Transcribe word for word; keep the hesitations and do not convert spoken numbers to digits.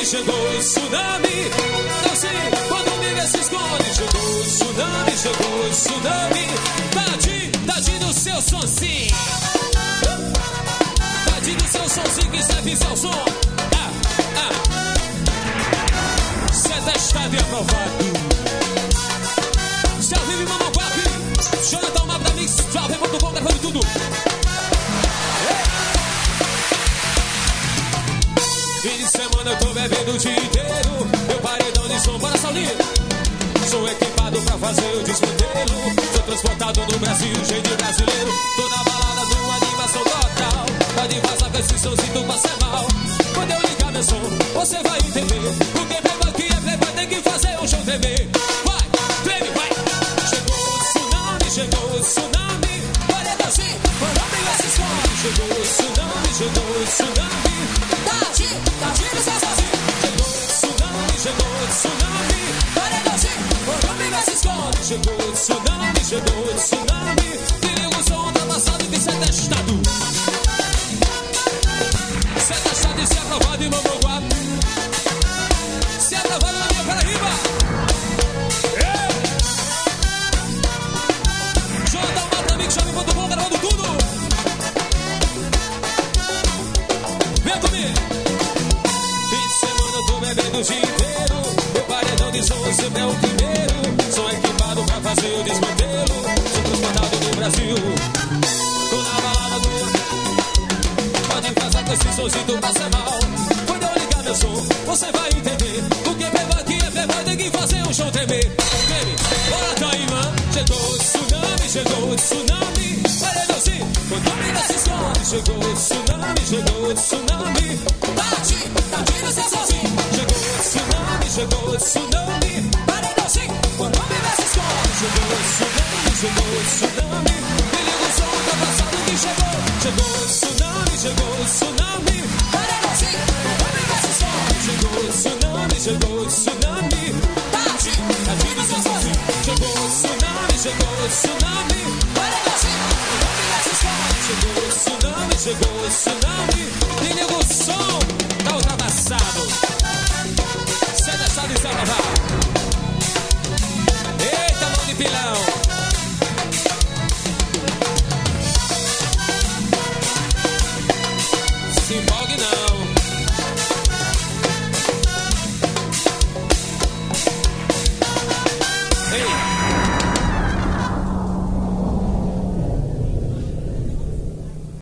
chegou o tsunami. Não sei, quando me vê se esconde. Chegou o tsunami, chegou o tsunami. Tadinho, tadinho do seu sonzinho. Tadinho do seu sonzinho que serve seu som. Ah, ah. Cê é testado e aprovado. Céu vive mamão guapi. Jonathan, mapa da mix. Salve, muito bom, gravando tudo. Fim de semana eu tô bebendo o dia inteiro. Meu paredão de som para Saulinho. Sou equipado pra fazer o desmantelo. Sou transportado no Brasil, jeito brasileiro. Tô na balada numa animação total. Pode vazar com esse somzinho pra ser mal. Quando eu ligar meu som, você vai entender. Porque beba aqui é beba, tem que fazer um show tremer. Vai, treme, vai. Chegou o tsunami, chegou o tsunami. Paredão assim, quando me vê se esconde. Chegou o tsunami, chegou o tsunami. Tadinho, tadinho do seu sozinho. Chegou o tsunami, chegou o tsunami. Paredãozinho, quando me vê se esconde. Chegou o tsunami, chegou o tsunami. Que liga o som ultrapassado que cê é testado. Cê é testado e se aprovado em Mamanguá. Se aprovado na minha Paraíba. Yeah. Jonathan, mata amigo, chame muito bom, gravando tudo. Vem comigo. Fim de semana eu tô bebendo o dia inteiro. Meu paredão de som sempre é o primeiro. Sou equipado pra fazer o desmantelo. Sou transportado no Brasil. Tô na balada do... Pode fazer com esse somzinho pra ser mal. Quando eu ligar meu som, você vai entender. Porque beba aqui é beba, tem que fazer um show tremer. Treme, bora Taíma. Chegou o tsunami, chegou o tsunami. Paredãozinho, quando me dá se esconde. Chegou o tsunami, chegou o tsunami. Tadinho, tadinho do seu sozinho. Chegou o tsunami, chegou o tsunami. Paredãozinho, quando me dá se esconde. Chegou o tsunami, chegou o tsunami. Me liga o som ultrapassado que chegou. Chegou o tsunami, chegou o tsunami. Paredãozinho, quando me dá se esconde. Chegou o tsunami, chegou o tsunami. Tadinho, tadinho do seu sozinho. Chegou o tsunami, chegou o tsunami. Paredãozinho, quando me dá se esconde. Chegou o tsunami, chegou o tsunami. Me liga o som, tá ultrapassado. Cê é testado e se aprovado. Eita, mão de pilão. Se empolgue não.